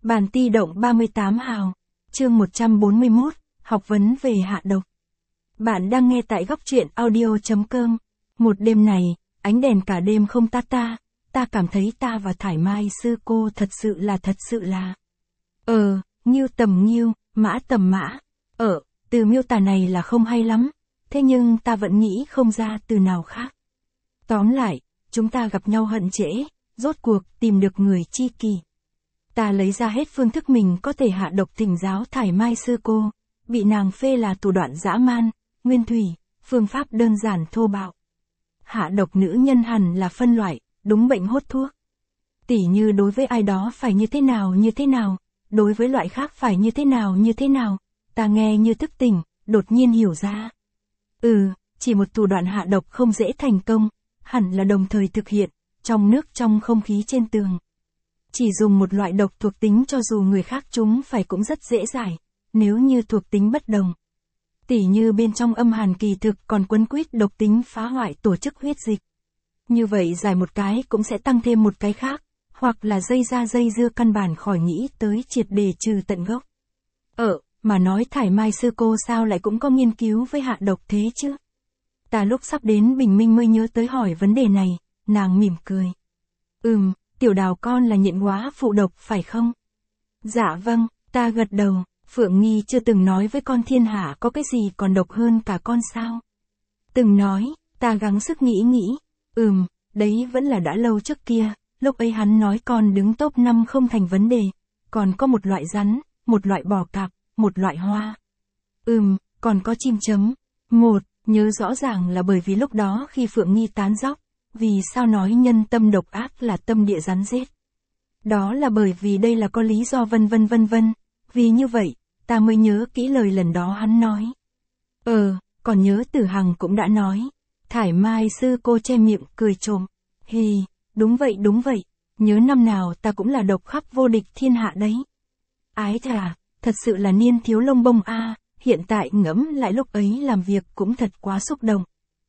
Bản ti động 38 hào, chương 141, học vấn về hạ độc. Bạn đang nghe tại góc truyện audio.com. Một đêm này, ánh đèn cả đêm không ta cảm thấy ta và Thải Mai sư cô thật sự là. Nghiêu tầm nghiêu, mã tầm mã. Từ miêu tả này là không hay lắm, thế nhưng ta vẫn nghĩ không ra từ nào khác. Tóm lại, chúng ta gặp nhau hận trễ, rốt cuộc tìm được người chi kỷ. Ta lấy ra hết phương thức mình có thể hạ độc thỉnh giáo Thải Mai sư cô, bị nàng phê là thủ đoạn dã man, nguyên thủy, phương pháp đơn giản thô bạo. Hạ độc nữ nhân hẳn là phân loại, đúng bệnh hốt thuốc. Tỉ như đối với ai đó phải như thế nào, đối với loại khác phải như thế nào, ta nghe như thức tỉnh, đột nhiên hiểu ra. Chỉ một thủ đoạn hạ độc không dễ thành công, hẳn là đồng thời thực hiện, trong nước trong không khí trên tường. Chỉ dùng một loại độc thuộc tính cho dù người khác chúng phải cũng rất dễ giải, nếu như thuộc tính bất đồng. Tỉ như bên trong âm hàn kỳ thực còn quấn quýt độc tính phá hoại tổ chức huyết dịch. Như vậy giải một cái cũng sẽ tăng thêm một cái khác, hoặc là dây dưa căn bản khỏi nghĩ tới triệt để trừ tận gốc. Mà nói Thải Mai sư cô sao lại cũng có nghiên cứu với hạ độc thế chứ? Ta lúc sắp đến bình minh mới nhớ tới hỏi vấn đề này, nàng mỉm cười. Tiểu Đào con là nhện hóa phụ độc phải không? Dạ vâng, ta gật đầu. Phượng Nghi chưa từng nói với con thiên hạ có cái gì còn độc hơn cả con sao? Từng nói, ta gắng sức nghĩ. Đấy vẫn là đã lâu trước kia, lúc ấy hắn nói con đứng top 5 không thành vấn đề, còn có một loại rắn, một loại bò cạp, một loại hoa. Còn có chim chấm. Nhớ rõ ràng là bởi vì lúc đó khi Phượng Nghi tán dóc, vì sao nói nhân tâm độc ác là tâm địa rắn rết. Đó là bởi vì đây là có lý do vân vân. Vì như vậy, ta mới nhớ kỹ lời lần đó hắn nói. Còn nhớ Tử Hằng cũng đã nói. Thải Mai sư cô che miệng cười trộm. Đúng vậy, nhớ năm nào ta cũng là độc khắp vô địch thiên hạ đấy. Ái thà, thật sự là niên thiếu lông bông a, hiện tại ngẫm lại lúc ấy làm việc cũng thật quá xúc động.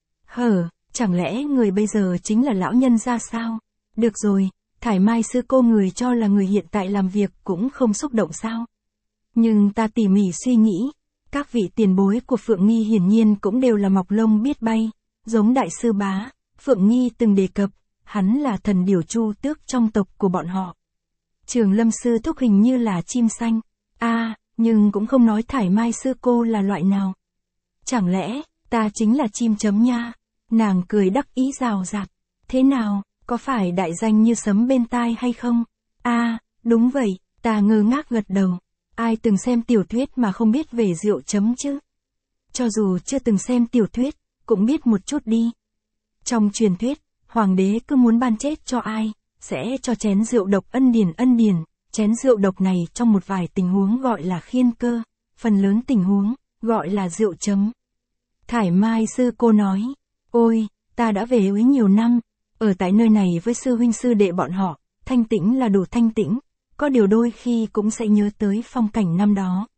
Chẳng lẽ người bây giờ chính là lão nhân ra sao? Được rồi, Thải Mai sư cô người cho là người hiện tại làm việc cũng không xúc động sao? Nhưng ta tỉ mỉ suy nghĩ, các vị tiền bối của Phượng Nghi hiển nhiên cũng đều là mọc lông biết bay, giống đại sư bá, Phượng Nghi từng đề cập, hắn là thần điểu chu tước trong tộc của bọn họ. Trường Lâm sư thúc hình như là chim xanh, nhưng cũng không nói Thải Mai sư cô là loại nào. Chẳng lẽ, ta chính là chim chấm nha? Nàng cười đắc ý rào rạt. Thế nào, có phải đại danh như sấm bên tai hay không? Đúng vậy, ta ngơ ngác gật đầu. Ai từng xem tiểu thuyết mà không biết về rượu chấm chứ? Cho dù chưa từng xem tiểu thuyết, cũng biết một chút đi. Trong truyền thuyết, hoàng đế cứ muốn ban chết cho ai, sẽ cho chén rượu độc ân điển. Chén rượu độc này trong một vài tình huống gọi là khiên cơ, phần lớn tình huống, gọi là rượu chấm. Thải Mai sư cô nói, ôi, ta đã về úy nhiều năm, ở tại nơi này với sư huynh sư đệ bọn họ, thanh tĩnh là đủ thanh tĩnh, có điều đôi khi cũng sẽ nhớ tới phong cảnh năm đó.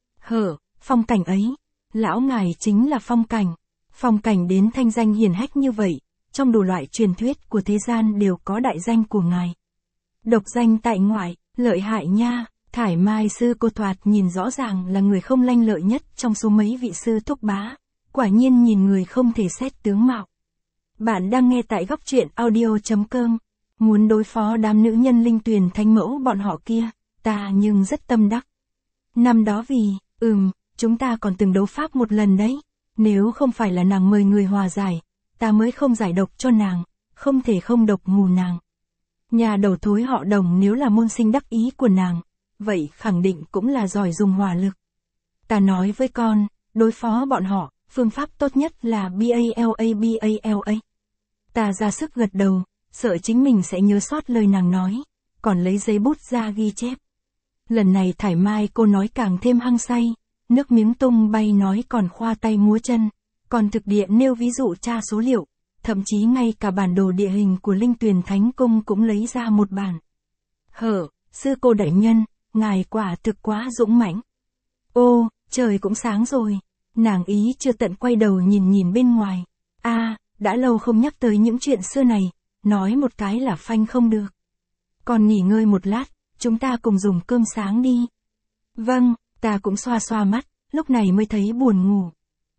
Phong cảnh ấy, lão ngài chính là phong cảnh đến thanh danh hiển hách như vậy, trong đủ loại truyền thuyết của thế gian đều có đại danh của ngài. Độc danh tại ngoại, lợi hại nha. Thải Mai sư cô thoạt nhìn rõ ràng là người không lanh lợi nhất trong số mấy vị sư thúc bá, quả nhiên nhìn người không thể xét tướng mạo. Bạn đang nghe tại góc truyện audio.com. Muốn đối phó đám nữ nhân linh tuyền thánh mẫu bọn họ kia, ta nhưng rất tâm đắc. Năm đó vì, chúng ta còn từng đấu pháp một lần đấy, nếu không phải là nàng mời người hòa giải, ta mới không giải độc cho nàng, không thể không độc mù nàng. Nhà đầu thối họ Đồng nếu là môn sinh đắc ý của nàng, vậy khẳng định cũng là giỏi dùng hỏa lực. Ta nói với con, đối phó bọn họ, phương pháp tốt nhất là BALA. Ta ra sức gật đầu, sợ chính mình sẽ nhớ sót lời nàng nói, còn lấy giấy bút ra ghi chép. Lần này Thải Mai cô nói càng thêm hăng say, nước miếng tung bay nói còn khoa tay múa chân, còn thực địa nêu ví dụ tra số liệu, thậm chí ngay cả bản đồ địa hình của Linh Tuyền Thánh Cung cũng lấy ra một bản. Sư cô đại nhân, ngài quả thực quá dũng mãnh. Trời cũng sáng rồi. Nàng ý chưa tận quay đầu nhìn bên ngoài. Đã lâu không nhắc tới những chuyện xưa này, nói một cái là phanh không được. Còn nghỉ ngơi một lát, chúng ta cùng dùng cơm sáng đi. Vâng, ta cũng xoa xoa mắt, lúc này mới thấy buồn ngủ.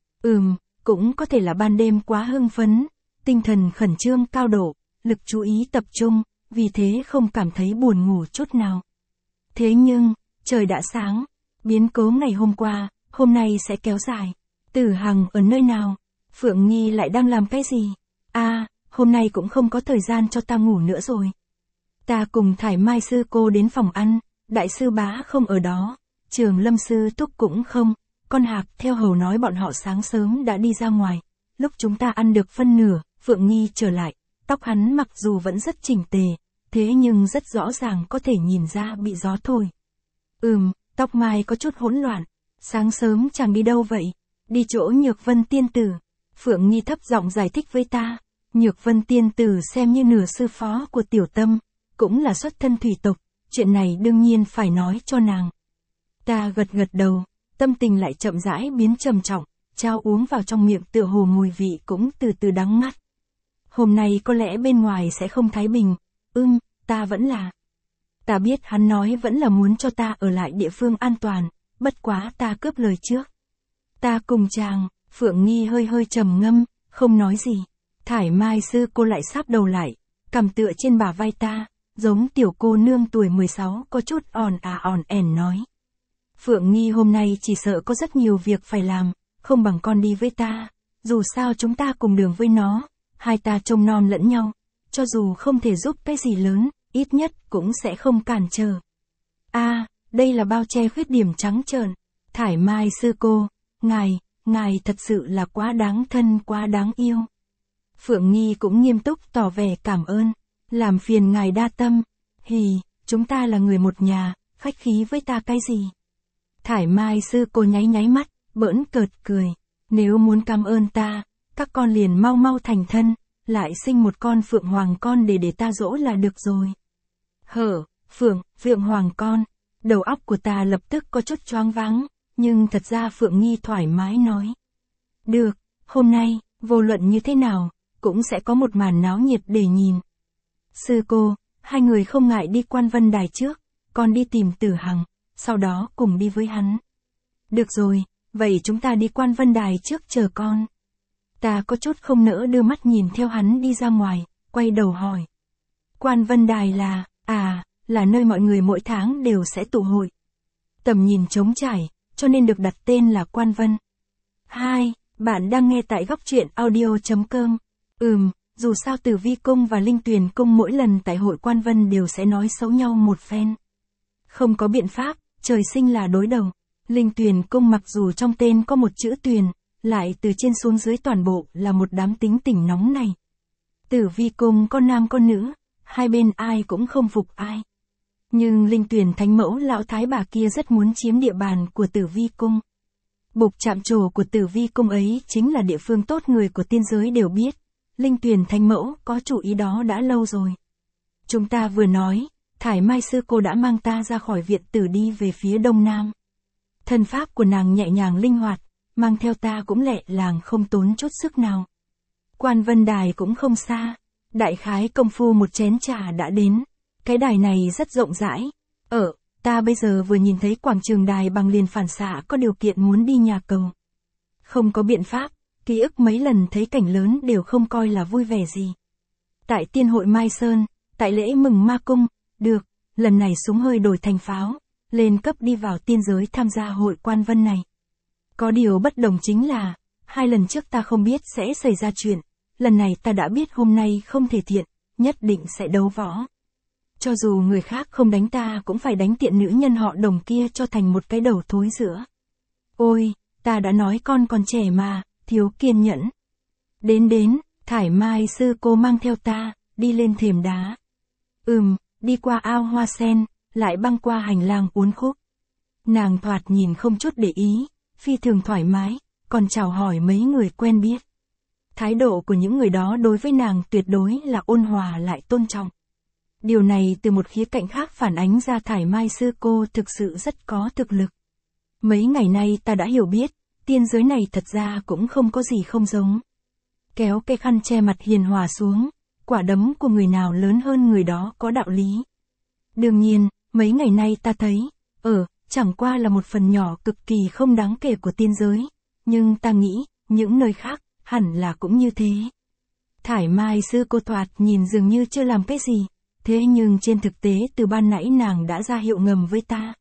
Cũng có thể là ban đêm quá hưng phấn, tinh thần khẩn trương cao độ, lực chú ý tập trung, vì thế không cảm thấy buồn ngủ chút nào. Thế nhưng, trời đã sáng, biến cố ngày hôm qua, hôm nay sẽ kéo dài. Tử Hằng ở nơi nào? Phượng Nghi lại đang làm cái gì? Hôm nay cũng không có thời gian cho ta ngủ nữa rồi. Ta cùng Thải Mai sư cô đến phòng ăn, đại sư Bá không ở đó, Trường Lâm sư Túc cũng không, con Hạc theo hầu nói bọn họ sáng sớm đã đi ra ngoài. Lúc chúng ta ăn được phân nửa, Phượng Nghi trở lại, tóc hắn mặc dù vẫn rất chỉnh tề, thế nhưng rất rõ ràng có thể nhìn ra bị gió thổi. Tóc mai có chút hỗn loạn, sáng sớm chàng đi đâu vậy? Đi chỗ Nhược Vân tiên tử. Phượng Nghi thấp giọng giải thích với ta, Nhược Vân tiên tử xem như nửa sư phó của Tiểu Tâm, cũng là xuất thân thủy tộc, chuyện này đương nhiên phải nói cho nàng. Ta gật gật đầu, tâm tình lại chậm rãi biến trầm trọng, trao uống vào trong miệng tựa hồ mùi vị cũng từ từ đắng ngắt. Hôm nay có lẽ bên ngoài sẽ không thái bình, ta vẫn là. Ta biết hắn nói vẫn là muốn cho ta ở lại địa phương an toàn, bất quá ta cướp lời trước. Ta cùng chàng, Phượng Nghi hơi hơi trầm ngâm, không nói gì. Thải Mai sư cô lại sáp đầu lại, cầm tựa trên bả vai ta, giống tiểu cô nương tuổi 16 có chút òn ẻn nói. Phượng Nghi hôm nay chỉ sợ có rất nhiều việc phải làm, không bằng con đi với ta, dù sao chúng ta cùng đường với nó, hai ta trông nom lẫn nhau, cho dù không thể giúp cái gì lớn, ít nhất cũng sẽ không cản trở. Đây là bao che khuyết điểm trắng trợn. Thải Mai sư cô, ngài thật sự là quá đáng thân quá đáng yêu. Phượng Nghi cũng nghiêm túc tỏ vẻ cảm ơn, làm phiền ngài đa tâm, chúng ta là người một nhà, khách khí với ta cái gì. Thải Mai sư cô nháy mắt, bỡn cợt cười, nếu muốn cảm ơn ta, các con liền mau mau thành thân, lại sinh một con phượng hoàng con để ta dỗ là được rồi. Phượng hoàng con, đầu óc của ta lập tức có chút choáng váng, nhưng thật ra Phượng Nghi thoải mái nói. Được, hôm nay, vô luận như thế nào, cũng sẽ có một màn náo nhiệt để nhìn. Sư cô, hai người không ngại đi Quan Vân Đài trước, con đi tìm Tử Hằng, sau đó cùng đi với hắn. Được rồi, vậy chúng ta đi Quan Vân Đài trước chờ con. Ta có chút không nỡ đưa mắt nhìn theo hắn đi ra ngoài, quay đầu hỏi. Quan Vân Đài là nơi mọi người mỗi tháng đều sẽ tụ hội. Tầm nhìn trống trải, cho nên được đặt tên là Quan Vân. Bạn đang nghe tại góc truyện audio.com. Dù sao Tử Vi Cung và Linh Tuyền Cung mỗi lần tại hội Quan Vân đều sẽ nói xấu nhau một phen. Không có biện pháp, trời sinh là đối đầu. Linh Tuyền Cung mặc dù trong tên có một chữ Tuyền, lại từ trên xuống dưới toàn bộ là một đám tính tình nóng này. Tử Vi Cung có nam có nữ, hai bên ai cũng không phục ai. Nhưng Linh Tuyền Thánh Mẫu lão thái bà kia rất muốn chiếm địa bàn của Tử Vi Cung. Bục chạm trổ của Tử Vi Cung ấy chính là địa phương tốt người của tiên giới đều biết. Linh Tuyền Thánh Mẫu có chủ ý đó đã lâu rồi. Chúng ta vừa nói, Thải Mai sư cô đã mang ta ra khỏi viện tử đi về phía đông nam. Thân pháp của nàng nhẹ nhàng linh hoạt, mang theo ta cũng lẹ làng không tốn chút sức nào. Quan Vân Đài cũng không xa, đại khái công phu một chén trà đã đến. Cái đài này rất rộng rãi. Ta bây giờ vừa nhìn thấy quảng trường đài bằng liền phản xạ có điều kiện muốn đi nhà cầu. Không có biện pháp, ký ức mấy lần thấy cảnh lớn đều không coi là vui vẻ gì. Tại tiên hội Mai Sơn, tại lễ mừng ma cung, được, lần này súng hơi đổi thành pháo, lên cấp đi vào tiên giới tham gia hội Quan Vân này. Có điều bất đồng chính là, 2 lần trước ta không biết sẽ xảy ra chuyện, lần này ta đã biết hôm nay không thể thiện, nhất định sẽ đấu võ. Cho dù người khác không đánh ta cũng phải đánh tiện nữ nhân họ Đồng kia cho thành một cái đầu thối rữa. Ôi, ta đã nói con còn trẻ mà, thiếu kiên nhẫn. Đến, Thải Mai sư cô mang theo ta, đi lên thềm đá. Đi qua ao hoa sen, lại băng qua hành lang uốn khúc. Nàng thoạt nhìn không chút để ý, phi thường thoải mái, còn chào hỏi mấy người quen biết. Thái độ của những người đó đối với nàng tuyệt đối là ôn hòa lại tôn trọng. Điều này từ một khía cạnh khác phản ánh ra Thải Mai sư cô thực sự rất có thực lực. Mấy ngày nay ta đã hiểu biết, tiên giới này thật ra cũng không có gì không giống. Kéo cái khăn che mặt hiền hòa xuống, quả đấm của người nào lớn hơn người đó có đạo lý. Đương nhiên, mấy ngày nay ta thấy, chẳng qua là một phần nhỏ cực kỳ không đáng kể của tiên giới, nhưng ta nghĩ, những nơi khác, hẳn là cũng như thế. Thải Mai sư cô thoạt nhìn dường như chưa làm cái gì, thế nhưng trên thực tế từ ban nãy nàng đã ra hiệu ngầm với ta.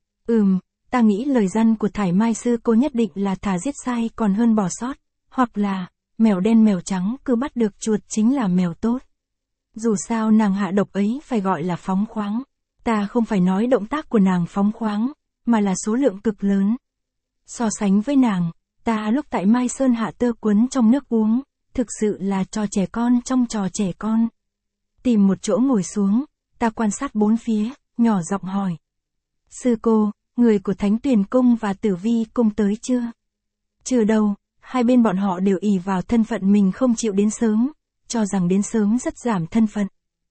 Ta nghĩ lời răn của Thải Mai sư cô nhất định là thà giết sai còn hơn bỏ sót, hoặc là, mèo đen mèo trắng cứ bắt được chuột chính là mèo tốt. Dù sao nàng hạ độc ấy phải gọi là phóng khoáng. Ta không phải nói động tác của nàng phóng khoáng, mà là số lượng cực lớn. So sánh với nàng, ta lúc tại Mai Sơn hạ tơ cuốn trong nước uống, thực sự là trò trẻ con trong trò trẻ con. Tìm một chỗ ngồi xuống, ta quan sát bốn phía, nhỏ giọng hỏi. Sư cô, người của Thánh Tuyền Cung và Tử Vi Cung tới chưa? Chưa đâu, hai bên bọn họ đều ỷ vào thân phận mình không chịu đến sớm, cho rằng đến sớm rất giảm thân phận.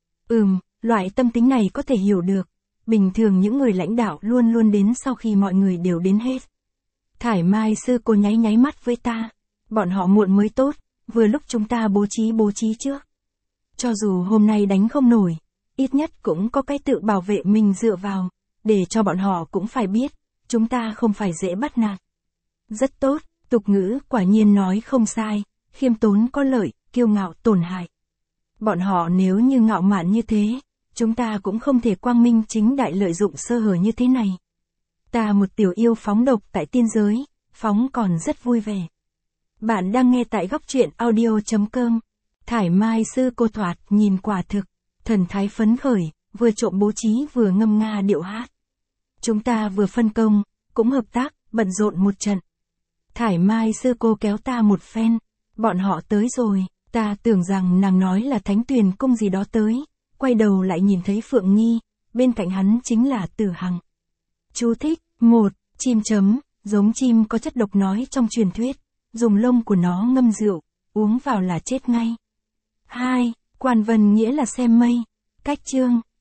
Loại tâm tính này có thể hiểu được. Bình thường những người lãnh đạo luôn luôn đến sau khi mọi người đều đến hết. Thải Mai sư cô nháy nháy mắt với ta. Bọn họ muộn mới tốt, vừa lúc chúng ta bố trí trước. Cho dù hôm nay đánh không nổi, ít nhất cũng có cái tự bảo vệ mình dựa vào, để cho bọn họ cũng phải biết, chúng ta không phải dễ bắt nạt. Rất tốt, tục ngữ quả nhiên nói không sai, khiêm tốn có lợi, kiêu ngạo tổn hại. Bọn họ nếu như ngạo mạn như thế, chúng ta cũng không thể quang minh chính đại lợi dụng sơ hở như thế này. Ta một tiểu yêu phóng độc tại tiên giới, phóng còn rất vui vẻ. Bạn đang nghe tại góc truyện audio.com. Thải Mai sư cô thoạt nhìn quả thực, thần thái phấn khởi, vừa trộm bố trí vừa ngâm nga điệu hát. Chúng ta vừa phân công, cũng hợp tác, bận rộn một trận. Thải Mai sư cô kéo ta một phen, bọn họ tới rồi, ta tưởng rằng nàng nói là Thánh Tuyền Cung gì đó tới. Quay đầu lại nhìn thấy Phượng Nghi, bên cạnh hắn chính là Tử Hằng. Chú thích, 1. Chim chấm, giống chim có chất độc nói trong truyền thuyết, dùng lông của nó ngâm rượu, uống vào là chết ngay. 2. Quan vân nghĩa là xem mây. Cách chương